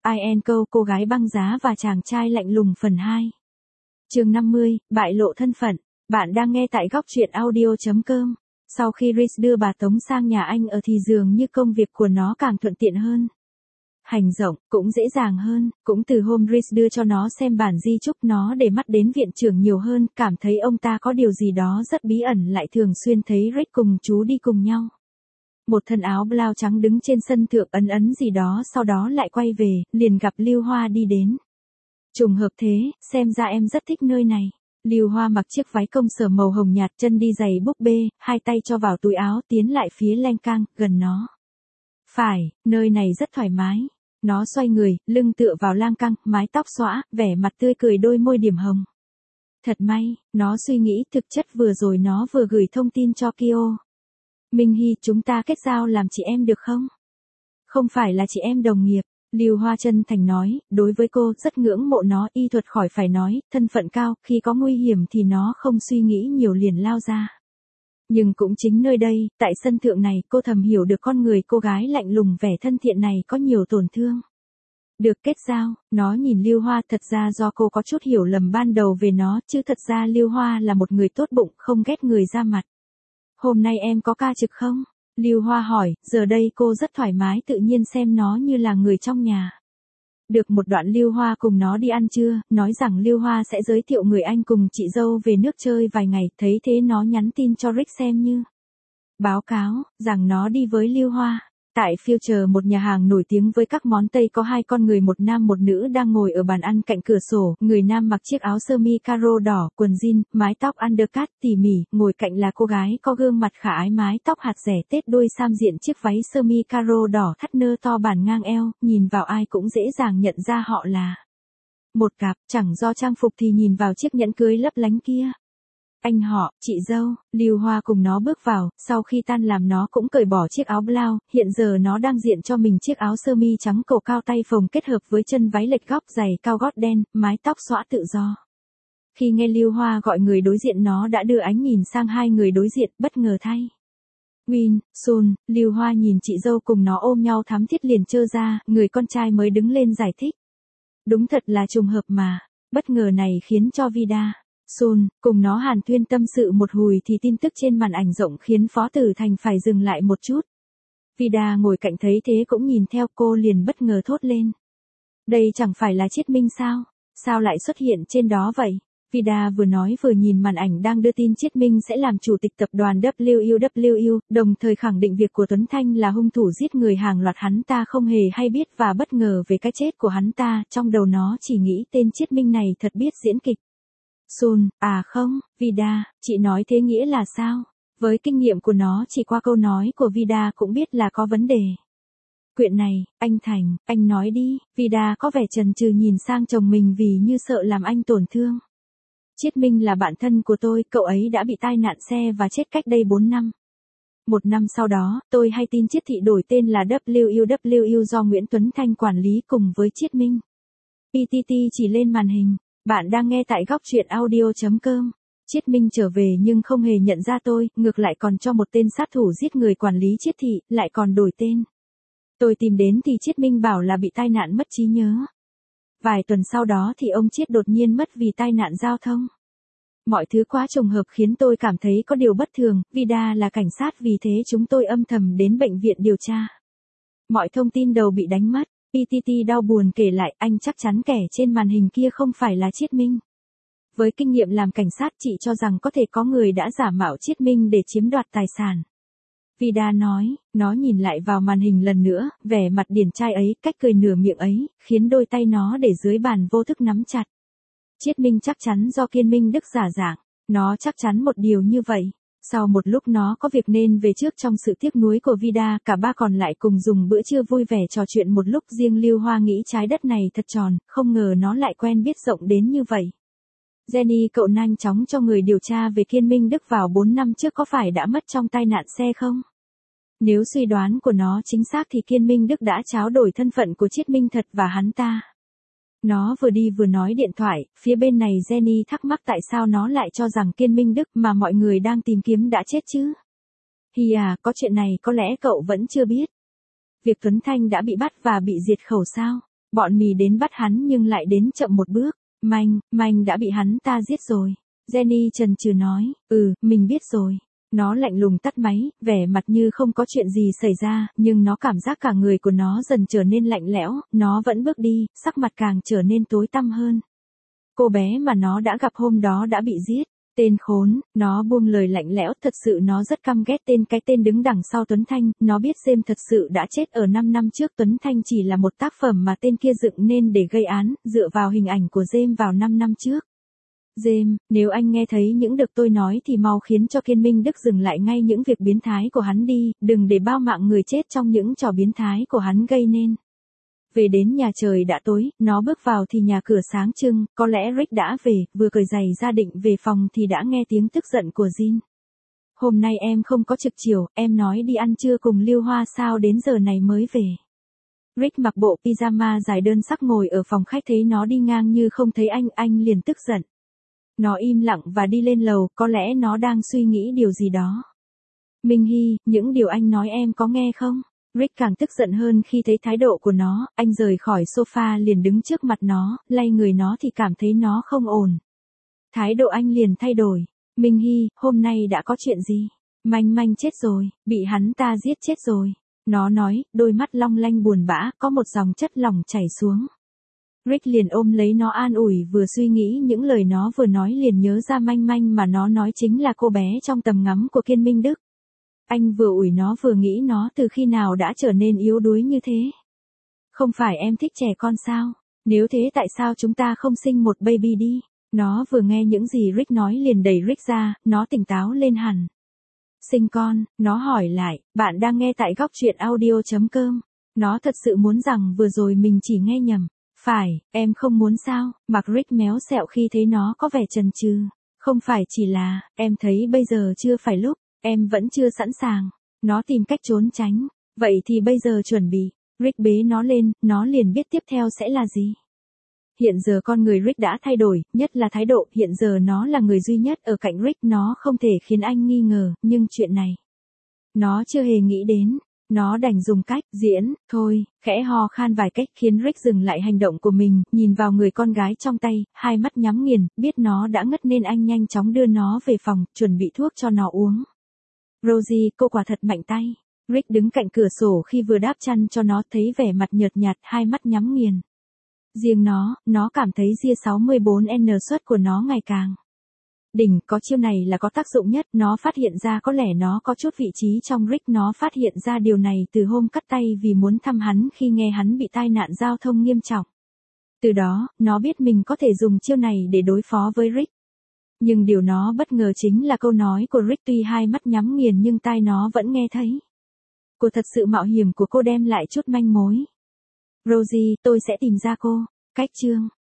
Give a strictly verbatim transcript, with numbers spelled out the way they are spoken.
I and Co, cô gái băng giá và chàng trai lạnh lùng phần hai. Chương năm mươi, bại lộ thân phận. Bạn đang nghe tại góc truyện audio chấm com. Sau khi Reese đưa bà Tống sang nhà anh ở thì dường như công việc của nó càng thuận tiện hơn. Hành rộng, cũng dễ dàng hơn, cũng từ hôm Reese đưa cho nó xem bản di chúc nó để mắt đến viện trưởng nhiều hơn, cảm thấy ông ta có điều gì đó rất bí ẩn lại thường xuyên thấy Rick cùng chú đi cùng nhau. Một thân áo blau trắng đứng trên sân thượng ấn ấn gì đó sau đó lại quay về, liền gặp Lưu Hoa đi đến. Trùng hợp thế, xem ra em rất thích nơi này. Lưu Hoa mặc chiếc váy công sở màu hồng nhạt, chân đi giày búp bê, hai tay cho vào túi áo tiến lại phía lan can, gần nó. Phải, nơi này rất thoải mái. Nó xoay người, lưng tựa vào lan can, mái tóc xõa, vẻ mặt tươi cười đôi môi điểm hồng. Thật may, nó suy nghĩ thực chất vừa rồi nó vừa gửi thông tin cho Kyo. Minh Hy, chúng ta kết giao làm chị em được không? Không phải là chị em đồng nghiệp. Lưu Hoa chân thành nói, đối với cô rất ngưỡng mộ nó, y thuật khỏi phải nói, thân phận cao, khi có nguy hiểm thì nó không suy nghĩ nhiều liền lao ra. Nhưng cũng chính nơi đây, tại sân thượng này, cô thầm hiểu được con người cô gái lạnh lùng vẻ thân thiện này có nhiều tổn thương. Được kết giao, nó nhìn Lưu Hoa, thật ra do cô có chút hiểu lầm ban đầu về nó, chứ thật ra Lưu Hoa là một người tốt bụng, không ghét người ra mặt. Hôm nay em có ca trực không? Lưu Hoa hỏi, giờ đây cô rất thoải mái tự nhiên xem nó như là người trong nhà. Được một đoạn Lưu Hoa cùng nó đi ăn trưa, nói rằng Lưu Hoa sẽ giới thiệu người anh cùng chị dâu về nước chơi vài ngày, thấy thế nó nhắn tin cho Rick xem như báo cáo, rằng nó đi với Lưu Hoa. Tại Future, một nhà hàng nổi tiếng với các món Tây, có hai con người một nam một nữ đang ngồi ở bàn ăn cạnh cửa sổ, người nam mặc chiếc áo sơ mi caro đỏ, quần jean, mái tóc undercut tỉ mỉ, ngồi cạnh là cô gái có gương mặt khả ái mái tóc hạt rẻ tết đôi sam diện chiếc váy sơ mi caro đỏ thắt nơ to bản ngang eo, nhìn vào ai cũng dễ dàng nhận ra họ là một cặp, chẳng do trang phục thì nhìn vào chiếc nhẫn cưới lấp lánh kia. Anh họ, chị dâu, Lưu Hoa cùng nó bước vào, sau khi tan làm nó cũng cởi bỏ chiếc áo blau, hiện giờ nó đang diện cho mình chiếc áo sơ mi trắng cổ cao tay phồng kết hợp với chân váy lệch góc giày cao gót đen, mái tóc xõa tự do. Khi nghe Lưu Hoa gọi người đối diện nó đã đưa ánh nhìn sang hai người đối diện, bất ngờ thay. Win, Sun, Lưu Hoa nhìn chị dâu cùng nó ôm nhau thắm thiết liền trơ ra, người con trai mới đứng lên giải thích. Đúng thật là trùng hợp mà, bất ngờ này khiến cho Vida. Sun, cùng nó hàn thuyên tâm sự một hồi thì tin tức trên màn ảnh rộng khiến Phó Tử Thành phải dừng lại một chút. Vida ngồi cạnh thấy thế cũng nhìn theo, cô liền bất ngờ thốt lên. Đây chẳng phải là Chiết Minh sao? Sao lại xuất hiện trên đó vậy? Vida vừa nói vừa nhìn màn ảnh đang đưa tin Chiết Minh sẽ làm chủ tịch tập đoàn W U W U, đồng thời khẳng định việc của Tuấn Thanh là hung thủ giết người hàng loạt hắn ta không hề hay biết và bất ngờ về cái chết của hắn ta, trong đầu nó chỉ nghĩ tên Chiết Minh này thật biết diễn kịch. Sun, à không, Vida, chị nói thế nghĩa là sao? Với kinh nghiệm của nó chỉ qua câu nói của Vida cũng biết là có vấn đề. Chuyện này, anh Thành, anh nói đi, Vida có vẻ chần chừ nhìn sang chồng mình vì như sợ làm anh tổn thương. Chiết Minh là bạn thân của tôi, cậu ấy đã bị tai nạn xe và chết cách đây bốn năm. Một năm sau đó, tôi hay tin Chiết Thị đổi tên là W U W U do Nguyễn Tuấn Thanh quản lý cùng với Chiết Minh. pê tê tê chỉ lên màn hình. Bạn đang nghe tại góc truyện audio chấm com. Chiết Minh trở về nhưng không hề nhận ra tôi, ngược lại còn cho một tên sát thủ giết người quản lý Chiết Thị, lại còn đổi tên. Tôi tìm đến thì Chiết Minh bảo là bị tai nạn mất trí nhớ. Vài tuần sau đó thì ông Chiết đột nhiên mất vì tai nạn giao thông. Mọi thứ quá trùng hợp khiến tôi cảm thấy có điều bất thường, Vida là cảnh sát vì thế chúng tôi âm thầm đến bệnh viện điều tra. Mọi thông tin đầu bị đánh mất. pê tê tê đau buồn kể lại, anh chắc chắn kẻ trên màn hình kia không phải là Chiết Minh. Với kinh nghiệm làm cảnh sát chị cho rằng có thể có người đã giả mạo Chiết Minh để chiếm đoạt tài sản. Vida nói, nó nhìn lại vào màn hình lần nữa, vẻ mặt điển trai ấy, cách cười nửa miệng ấy, khiến đôi tay nó để dưới bàn vô thức nắm chặt. Chiết Minh chắc chắn do Kiên Minh Đức giả dạng, nó chắc chắn một điều như vậy. Sau một lúc nó có việc nên về trước trong sự tiếc nuối của Vida, cả ba còn lại cùng dùng bữa trưa vui vẻ trò chuyện một lúc, riêng Lưu Hoa nghĩ trái đất này thật tròn, không ngờ nó lại quen biết rộng đến như vậy. Jenny, cậu nhanh chóng cho người điều tra về Kiên Minh Đức vào bốn năm trước có phải đã mất trong tai nạn xe không? Nếu suy đoán của nó chính xác thì Kiên Minh Đức đã tráo đổi thân phận của Chiết Minh thật và hắn ta. Nó vừa đi vừa nói điện thoại, phía bên này Jenny thắc mắc tại sao nó lại cho rằng Kiên Minh Đức mà mọi người đang tìm kiếm đã chết chứ. Hi à, có chuyện này có lẽ cậu vẫn chưa biết. Việc Tuấn Thanh đã bị bắt và bị diệt khẩu sao? Bọn mì đến bắt hắn nhưng lại đến chậm một bước. Manh, Manh đã bị hắn ta giết rồi. Jenny chần chừ nói, ừ, mình biết rồi. Nó lạnh lùng tắt máy, vẻ mặt như không có chuyện gì xảy ra, nhưng nó cảm giác cả người của nó dần trở nên lạnh lẽo, nó vẫn bước đi, sắc mặt càng trở nên tối tăm hơn. Cô bé mà nó đã gặp hôm đó đã bị giết. Tên khốn, nó buông lời lạnh lẽo, thật sự nó rất căm ghét tên cái tên đứng đằng sau Tuấn Thanh, nó biết James thật sự đã chết ở năm năm trước. Tuấn Thanh chỉ là một tác phẩm mà tên kia dựng nên để gây án, dựa vào hình ảnh của James vào năm năm trước. James, nếu anh nghe thấy những được tôi nói thì mau khiến cho Kiên Minh Đức dừng lại ngay những việc biến thái của hắn đi, đừng để bao mạng người chết trong những trò biến thái của hắn gây nên. Về đến nhà trời đã tối, nó bước vào thì nhà cửa sáng trưng, có lẽ Rick đã về, vừa cởi giày ra định về phòng thì đã nghe tiếng tức giận của Jin. Hôm nay em không có trực chiều, em nói đi ăn trưa cùng Lưu Hoa sao đến giờ này mới về. Rick mặc bộ pyjama dài đơn sắc ngồi ở phòng khách thấy nó đi ngang như không thấy anh, anh liền tức giận. Nó im lặng và đi lên lầu, có lẽ nó đang suy nghĩ điều gì đó. Minh Hy, những điều anh nói em có nghe không? Rick càng tức giận hơn khi thấy thái độ của nó, anh rời khỏi sofa liền đứng trước mặt nó, lay người nó thì cảm thấy nó không ổn. Thái độ anh liền thay đổi. Minh Hy, hôm nay đã có chuyện gì? Manh Manh chết rồi, bị hắn ta giết chết rồi. Nó nói, đôi mắt long lanh buồn bã, có một dòng chất lỏng chảy xuống. Rick liền ôm lấy nó an ủi, vừa suy nghĩ những lời nó vừa nói liền nhớ ra Manh Manh mà nó nói chính là cô bé trong tầm ngắm của Kiên Minh Đức. Anh vừa ủi nó vừa nghĩ nó từ khi nào đã trở nên yếu đuối như thế. Không phải em thích trẻ con sao? Nếu thế tại sao chúng ta không sinh một baby đi? Nó vừa nghe những gì Rick nói liền đẩy Rick ra, nó tỉnh táo lên hẳn. Sinh con, nó hỏi lại, bạn đang nghe tại góc truyện audio chấm com. Nó thật sự muốn rằng vừa rồi mình chỉ nghe nhầm. Phải, em không muốn sao? Mặt Rick méo xẹo khi thấy nó có vẻ chần chừ. Không phải chỉ là, em thấy bây giờ chưa phải lúc, em vẫn chưa sẵn sàng. Nó tìm cách trốn tránh. Vậy thì bây giờ chuẩn bị. Rick bế nó lên, nó liền biết tiếp theo sẽ là gì. Hiện giờ con người Rick đã thay đổi, nhất là thái độ, hiện giờ nó là người duy nhất ở cạnh Rick, nó không thể khiến anh nghi ngờ, nhưng chuyện này, nó chưa hề nghĩ đến. Nó đành dùng cách diễn, thôi, khẽ ho khan vài cách khiến Rick dừng lại hành động của mình, nhìn vào người con gái trong tay, hai mắt nhắm nghiền, biết nó đã ngất nên anh nhanh chóng đưa nó về phòng, chuẩn bị thuốc cho nó uống. Rosie, cô quả thật mạnh tay. Rick đứng cạnh cửa sổ khi vừa đáp chăn cho nó, thấy vẻ mặt nhợt nhạt, hai mắt nhắm nghiền. Riêng nó, nó cảm thấy ria sáu mươi bốn N suất của nó ngày càng đỉnh, có chiêu này là có tác dụng nhất, nó phát hiện ra có lẽ nó có chút vị trí trong Rick, nó phát hiện ra điều này từ hôm cắt tay vì muốn thăm hắn khi nghe hắn bị tai nạn giao thông nghiêm trọng. Từ đó, nó biết mình có thể dùng chiêu này để đối phó với Rick. Nhưng điều nó bất ngờ chính là câu nói của Rick, tuy hai mắt nhắm nghiền nhưng tai nó vẫn nghe thấy. Cuộc thật sự mạo hiểm của cô đem lại chút manh mối. Rosie, tôi sẽ tìm ra cô. Cách chương